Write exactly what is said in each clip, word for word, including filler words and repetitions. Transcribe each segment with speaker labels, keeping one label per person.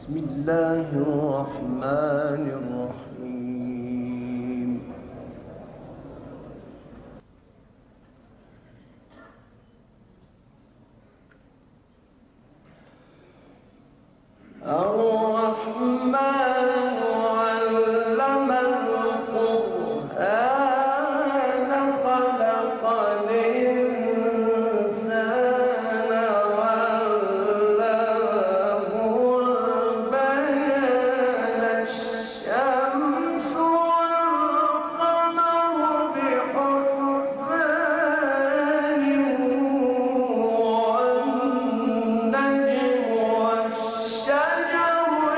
Speaker 1: بسم الله الرحمن الرحيم. الرحمن علم القرآن خلق الإنسان علمه البيان الشمس والقمر بحسبان والنجم والشجر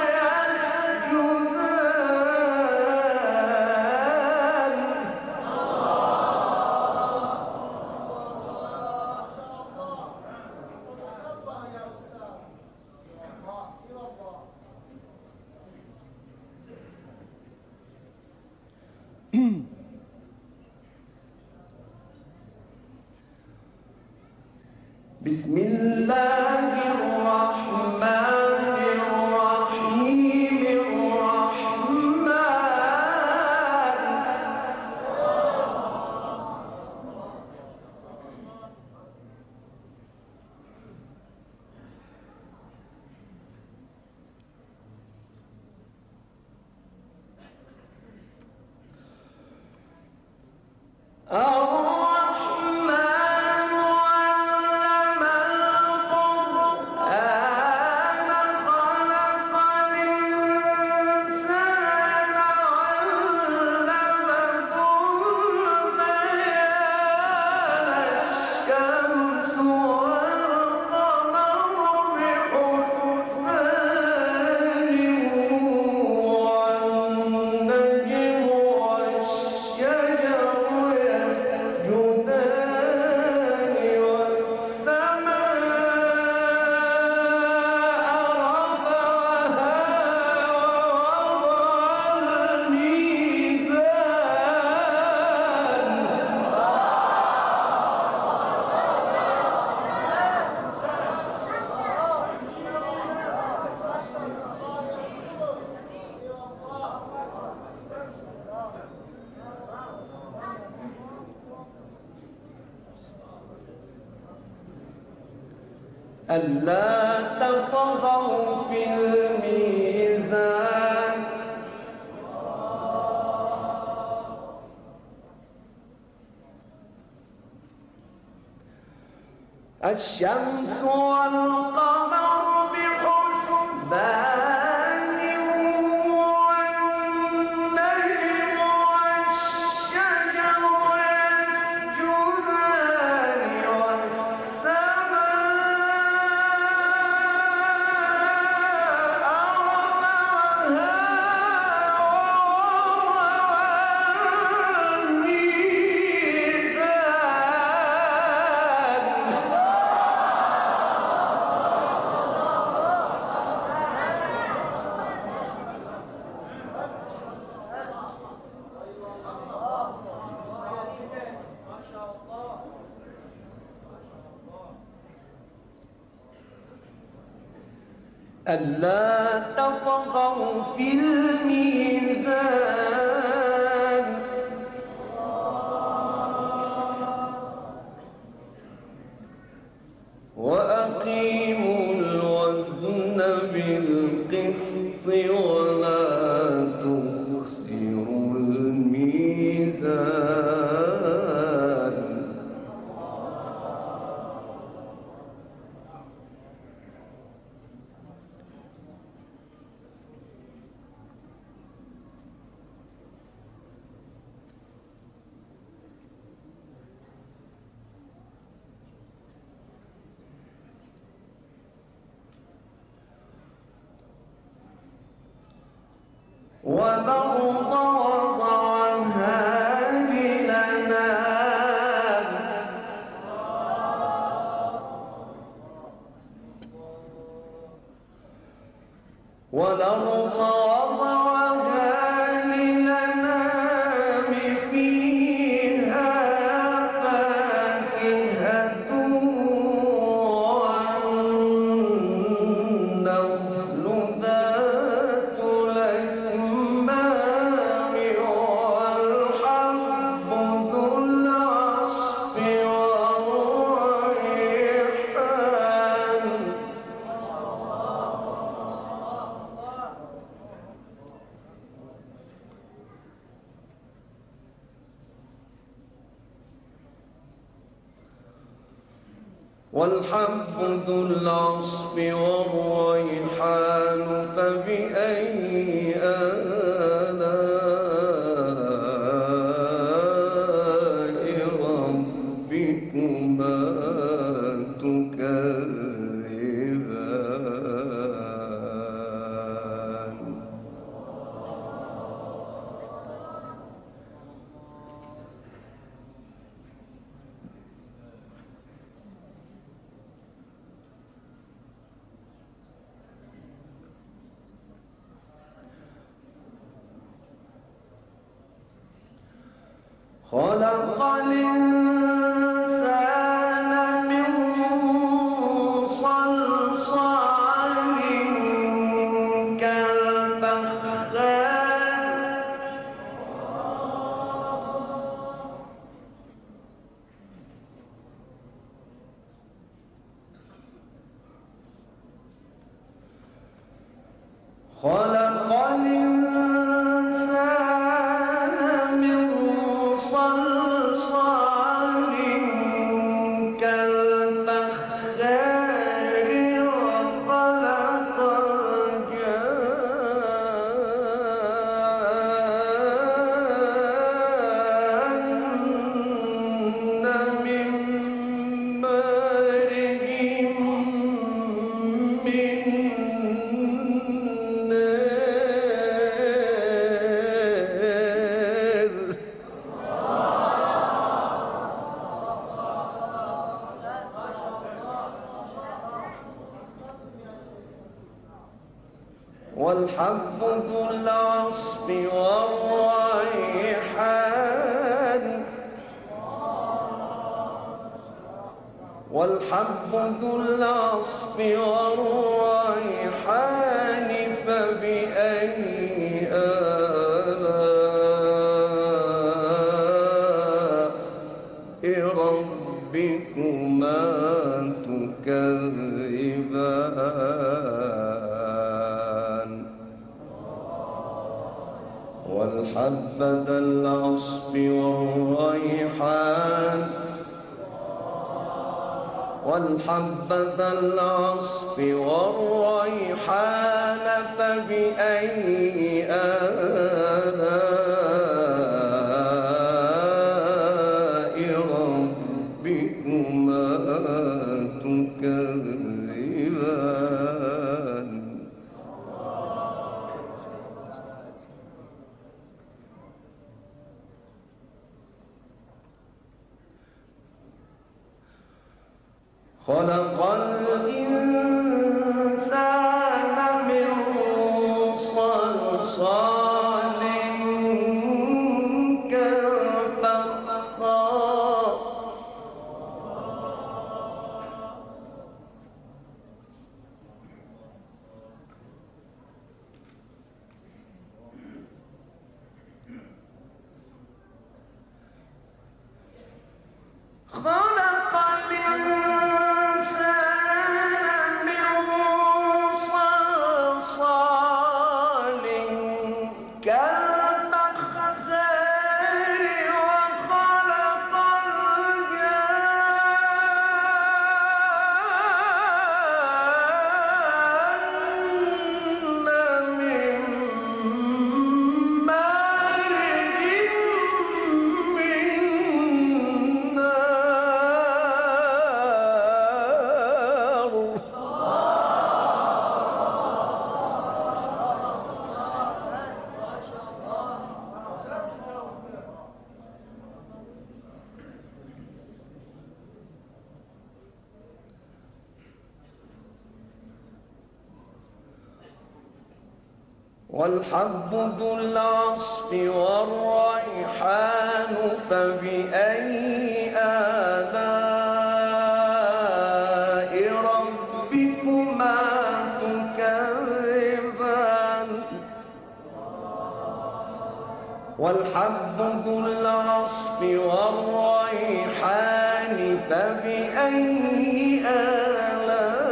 Speaker 1: بسم الله الرحمن الرحيم. الرحمن ألا تطغوا في الميزان. الشمس والقمر بحسبان والنجم والشجر يسجدان ألا تطغوا في الميزان. وأقيموا الوزن بالقسط ولا تخسروا الميزان. والأرض وضعها للأنام. والأرض وضعها للأنام فيها فاكهة والنخل ذات والحب ذو العصف والريحان فبأي آلاء ربكما تكذبان خلق الإنسان من صلصال كالفخار خلق الإنسان من صلصال كالفخار وخلق الجان من مارج من والحب ذو العصف والريحان والحب ذو العصف والريحان فبأي آلاء ربكما تكذبان والحب ذا العصف والريحان والحب ذا العصف والريحان فبأي آلاء ربكما تكذبان خلق الإنسان من صلصال كالفخار خلق الإنسان من صلصال كالفخار وخلق الجان من مارج من والحب ذو العصف والريحان فبأي آلاء ربكما تكذبان والحب ذو العصف والريحان فبأي آلاء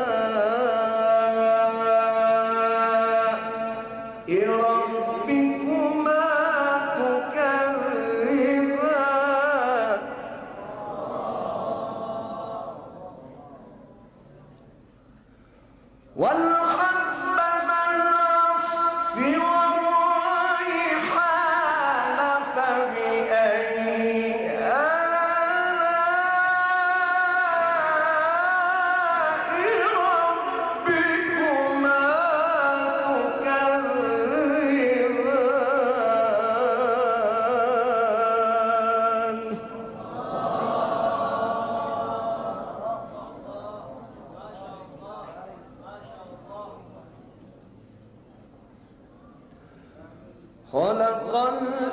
Speaker 1: ربكما تكذبان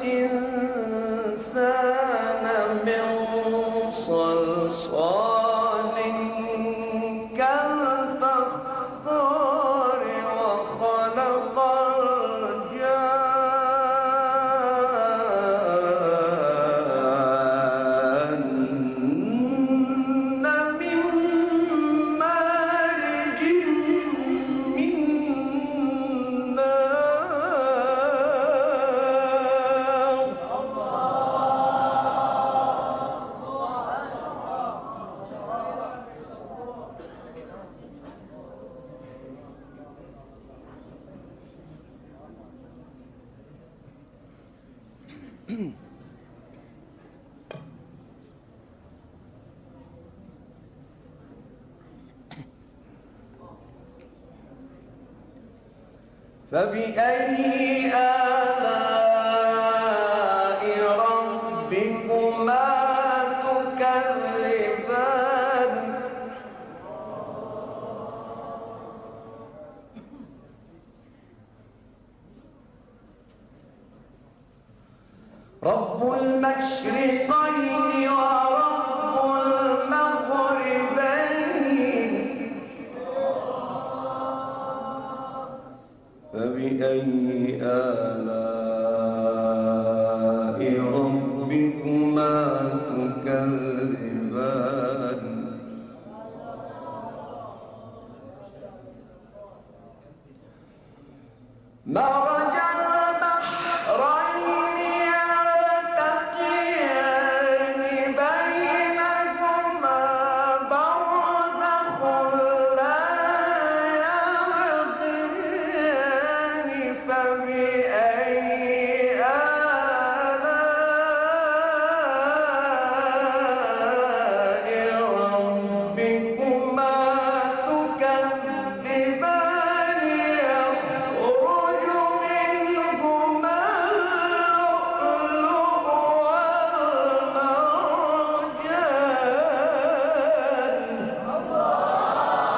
Speaker 1: الإنسان من صلصال كالفخار وخلق فبأي آلاء ربكما تكذبان رب المشرقين ورب المغربين فبأي آلاء ربكما تكذبان مرج البحرين يلتقيان بينهما برزخ لا يبغيان فبأي آلاء ربكما تكذبان يخرج منهما اللؤلؤ والمرجان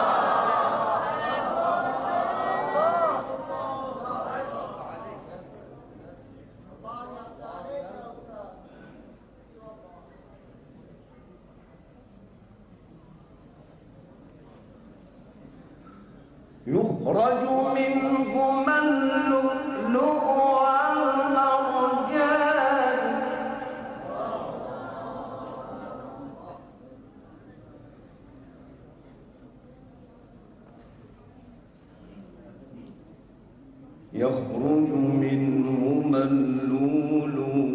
Speaker 1: يخرج منهما اللؤلؤ والمرجان يخرج منهما اللؤلؤ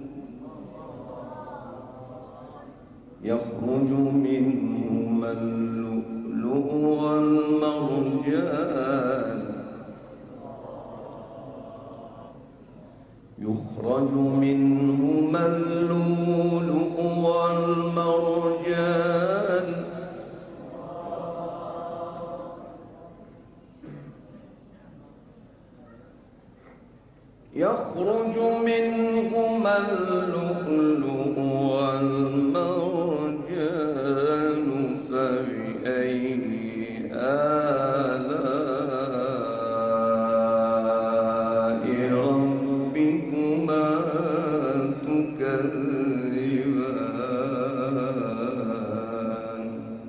Speaker 1: يخرج منهما اللؤلؤ والمرجان يخرج منهما اللؤلؤ والمرجان يخرج منهما اللؤلؤ والمرجان فبأي آلاء ربكما تكذبان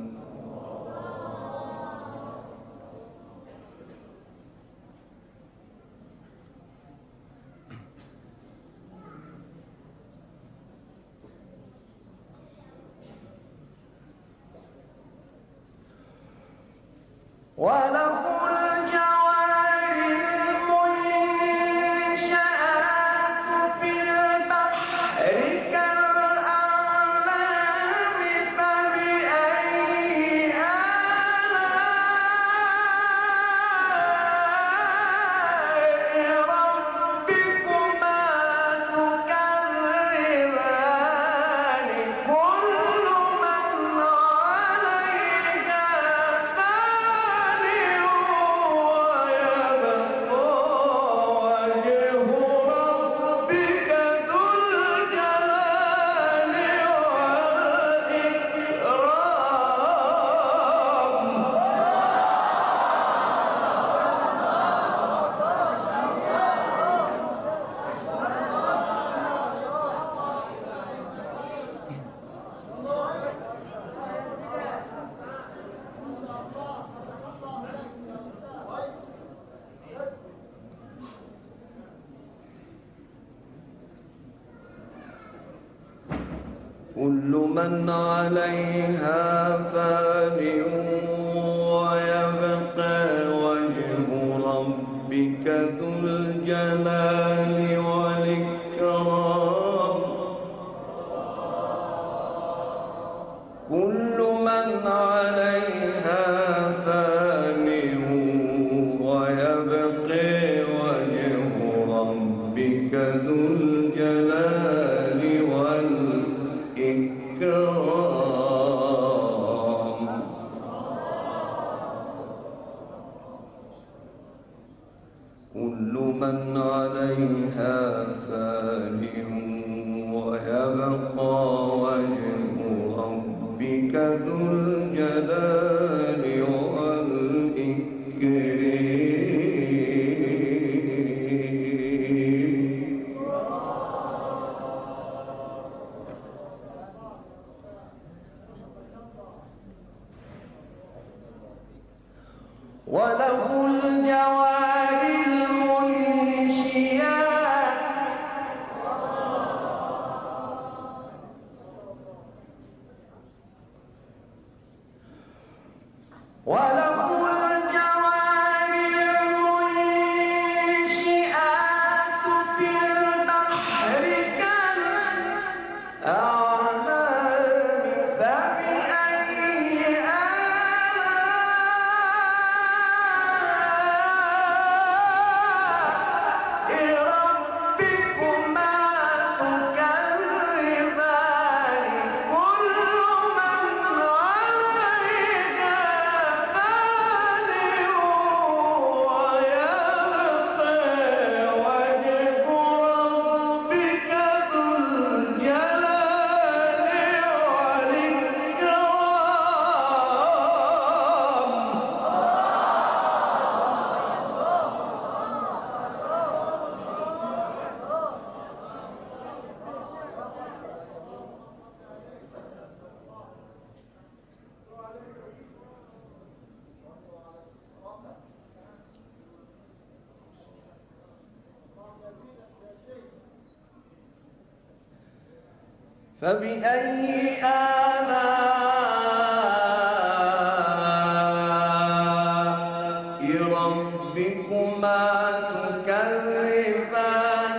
Speaker 1: وله الجوار المنشآت في البحر كالأعلام فبأي آلاء ربكما تكذبان كل من عليها فان كل من عليها فان ويبقى وجه ربك ذو الجلال والإكرام كل من عليها فان ويبقى وجه ربك ذو الجلال والإكرام كل من عليها فان ويبقى وجه ربك ذو الجلال والإكرام وله الجوار المنشيات وله الجوار المنشئات في البحر كالأعلام فبأي آلاء ربكما تكذبان كل من عليها فان ويبقى وجه ربك ذو الجلال والإكرام فبأي آلاء ربكما تكذبان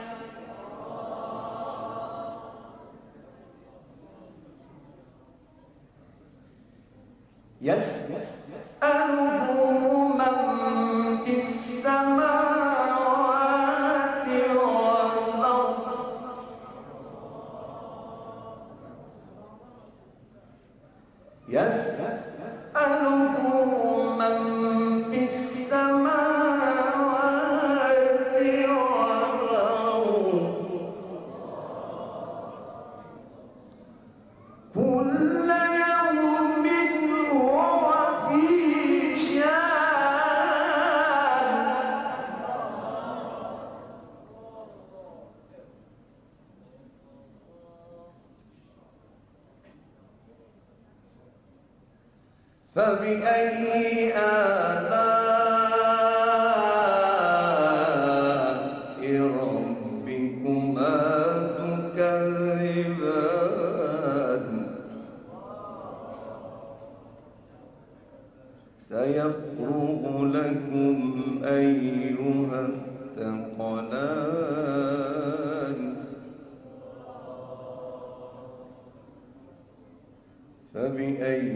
Speaker 1: يسأله من في السماوات والأرض يسأله من في السماوات والأرض كل يوم هو في شأن فبأي آلاء ربكما تكذبان سيفرغ لكم أيها الثقلان فبأي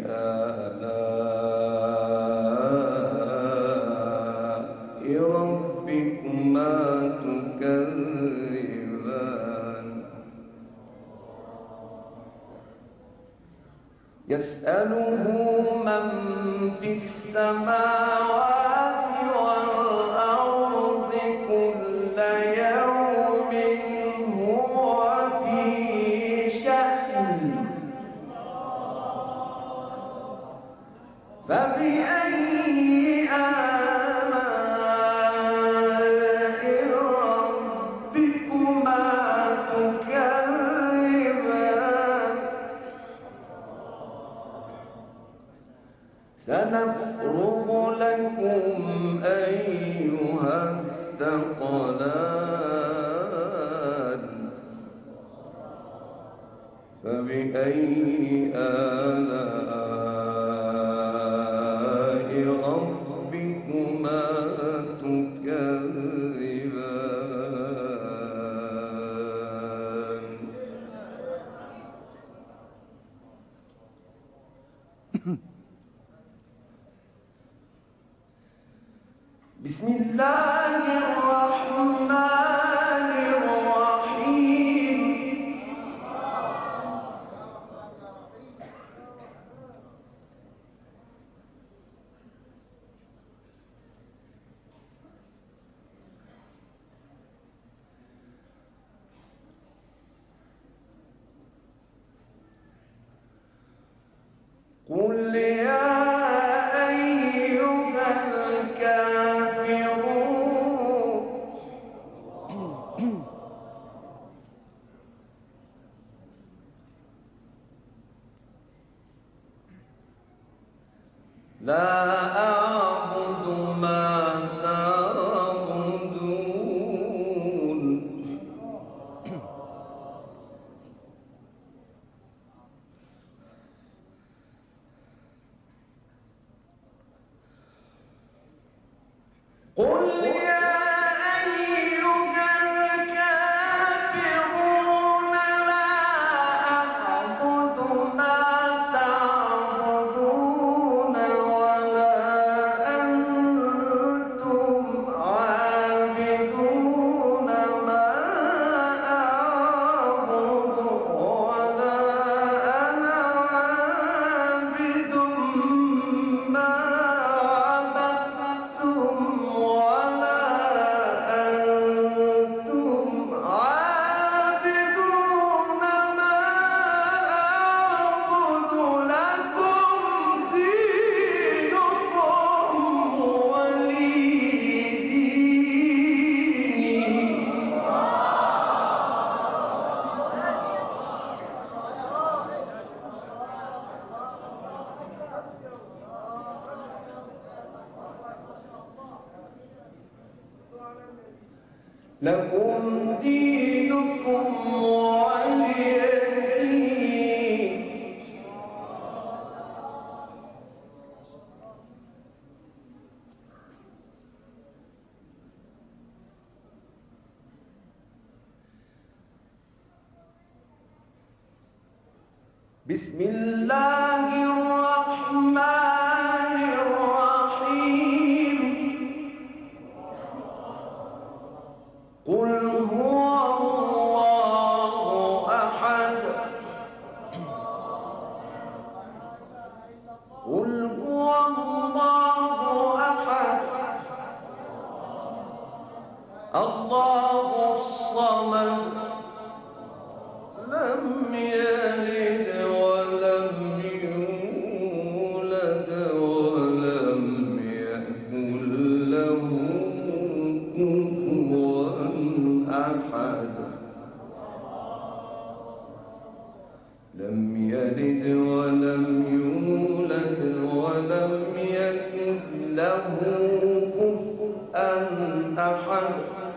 Speaker 1: آلاء ربكما تكذبان يسأله من في السماوات والأرض كل يوم هو في شأن فبأي آلاء ربكما تكذبان سنفرغ لكم أيها الثقلان فبأي آلاء ربكما تكذبان بسم الله الرحمن الرحيم قل يا أيها الكافرون لا أعبد ما تعبدون قل يا أيها الكافرون لا أعبد ما تعبدون ولا أنتم عابدون ما أعبد ولا أنا عابد ما عبدتم ولا أنتم عابدون ما أعبد لكم دينكم ولي دين لكم دينكم ولي دين بسم الله الرحمن الرحيم قل هو الله أحد قل هو الله أحد الله الصمد لم يلد ولم يولد ولم يكن له كفوا أحد لم يلد ولم يولد ولم يكن له كفوا أحد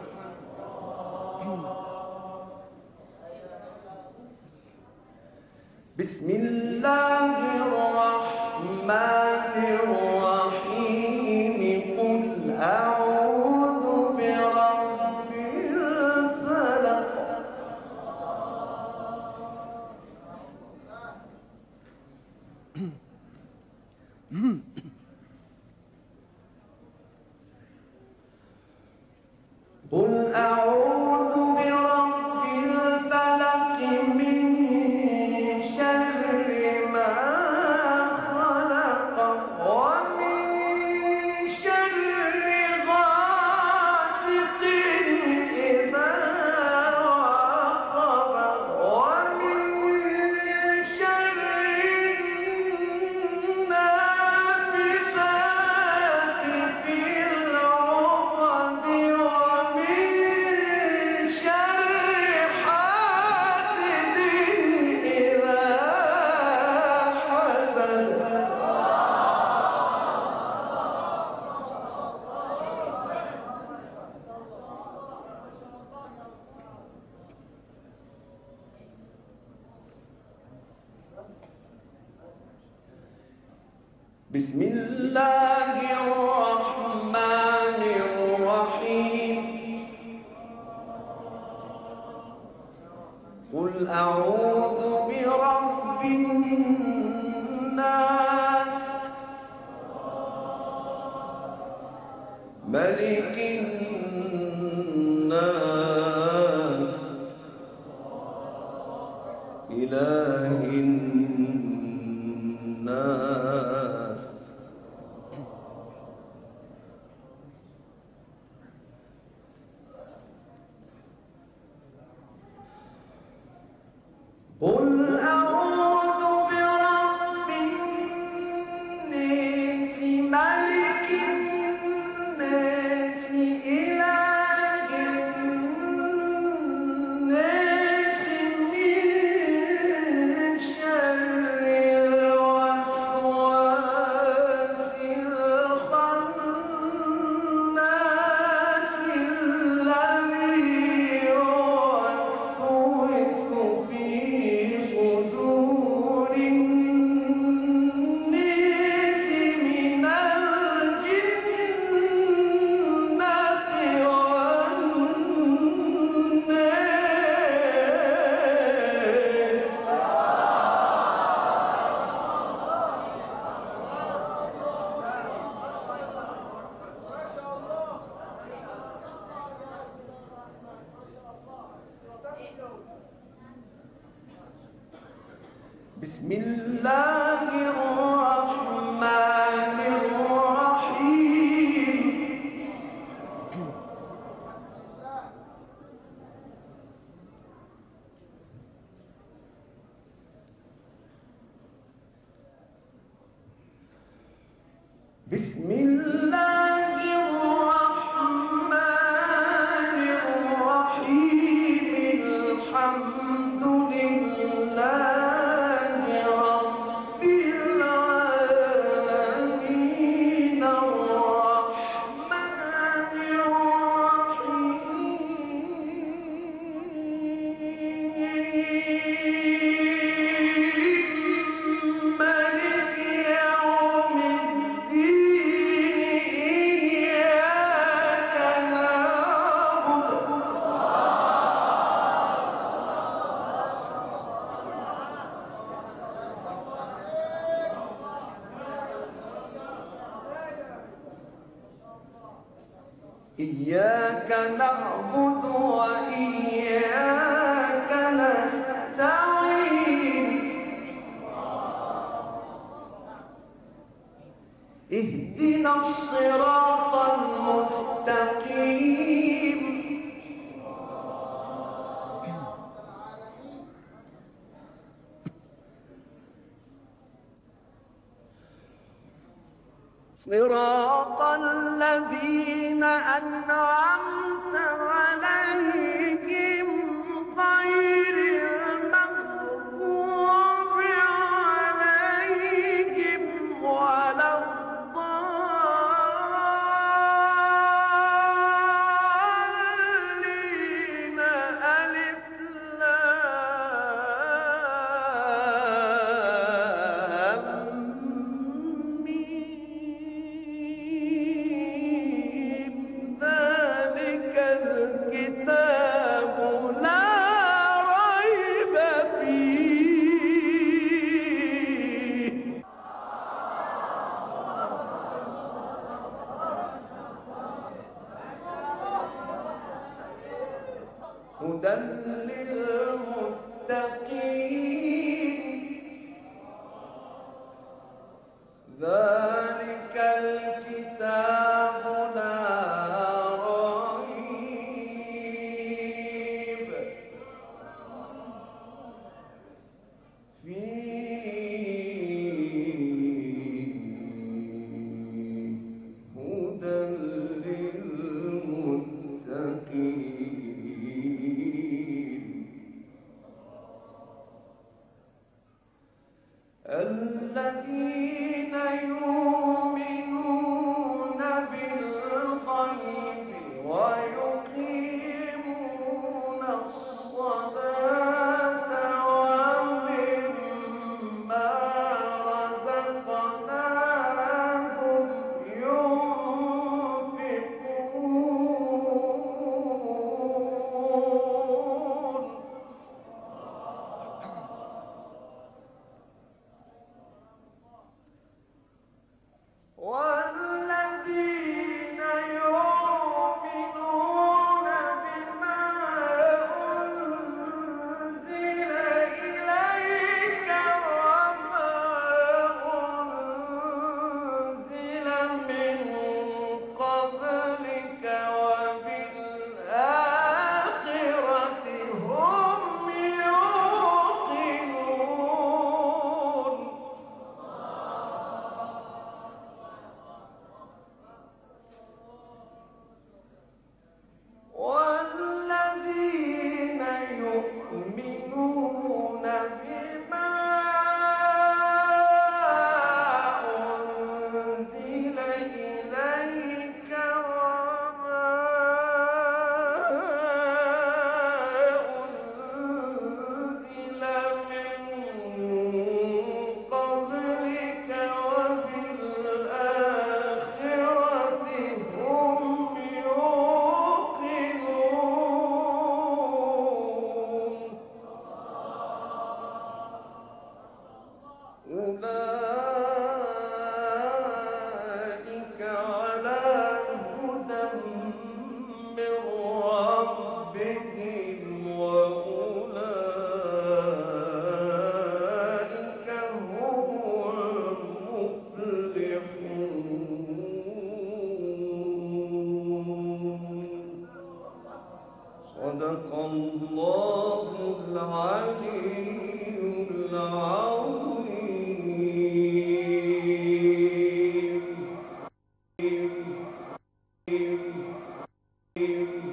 Speaker 1: بسم الله الرحمن الرحيم قل أعوذ برب الفلق قل أعوذ برب الفلق من شر ما خلق ومن شر غاسق إذا وقب ومن شر النافثات بسم الله الرحمن الرحيم قل أعوذ برب الناس ملك الناس إله الناس قل أعوذ برب الناس ملك الناس إله الناس من شر الوسواس الخناس الذي يوسوس في صدور الناس من الجنة والناس. بسم الله الرحمن الرحيم بسم الله الرحمن الرحيم الحمد لله رب العالمين الرحمن الرحيم مالك يوم الدين إياك نعبد إياك نعبد وإياك نستعين اهدنا الصراط المستقيم صراط الذين أنعمت عليهم غير المغضوب عليهم ولا الضالين ألف لام ميم ذلك الكتاب لا ريب فيه هدى للمتقين ذلك الكتاب لا ريب فيه هدى للمتقين الذين يؤمنون بالغيب ويقيمون الصلاة ومما رزقناهم أولئك على هدى من ربهم وأولئك هم المفلحون. صدق الله العلي العظيم.